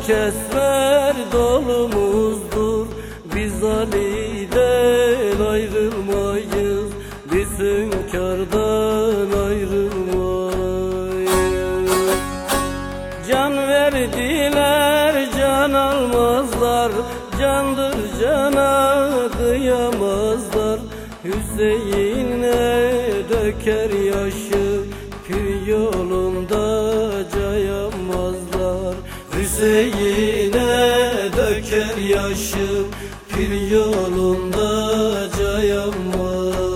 kesmer dolumuzdur. Biz Ali'den ayrılmayız, biz hünkârdan ayrılmayız. Can verdiler, can almazlar, candır cana kıyamazlar. Hüseyin'e döker yaşı, pir yolunda cayamazlar. Hüseyin'e döker yaşı, pir yolunda cayamazlar.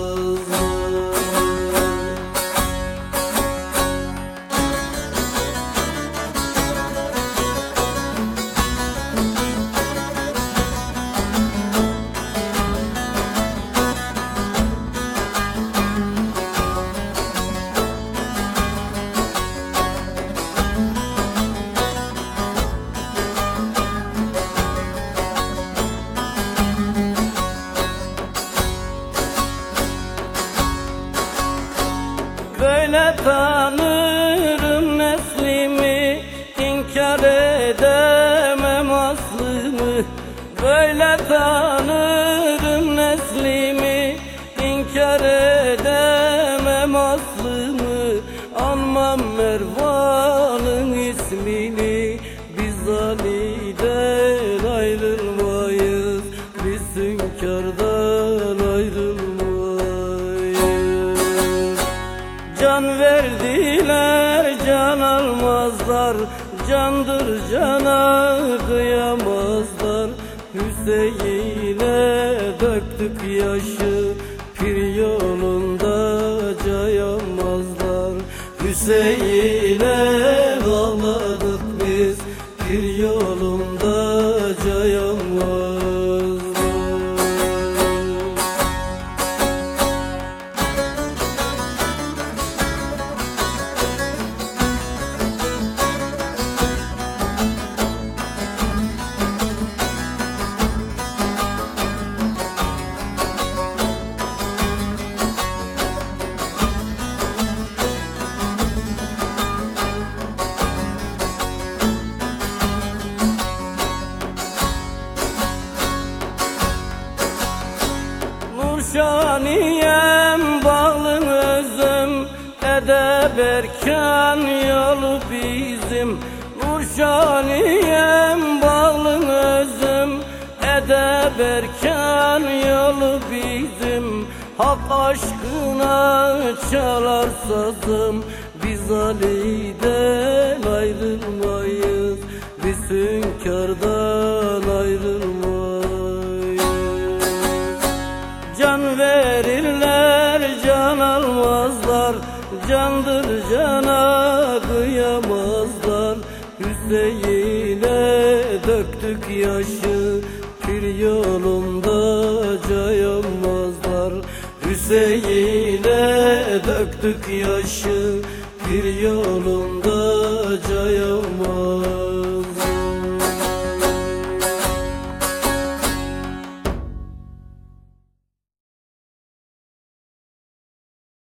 Böyle tanırım neslimi, inkar edemem aslımı. Böyle tanırım neslimi, inkar edemem aslımı. Anmam Mervan'ın ismini, biz Ali'den ayrılmayız, biz hünkârdan ayrılmayız. Can verdiler, can almazlar, candır cana kıyamazlar. Hüseyin'e döktük yaşı, pir yolunda cayamazlar. Hüseyin'e ağladık biz, pir yolunda cayamazlar. Nurşaniyem bağlın özüm, edeb erkan yolu bizim. Nurşaniyem bağlın özüm, edeb erkan yolu bizim. Hak aşkına çalar sazım, biz Ali'den ayrılmayız, biz hünkârdan ayrılmayız. Can verirler, can almazlar, candır cana kıyamazlar. Hüseyin'e döktük yaşı, pir yolunda cayamazlar. Hüseyin'e döktük yaşı, pir yolunda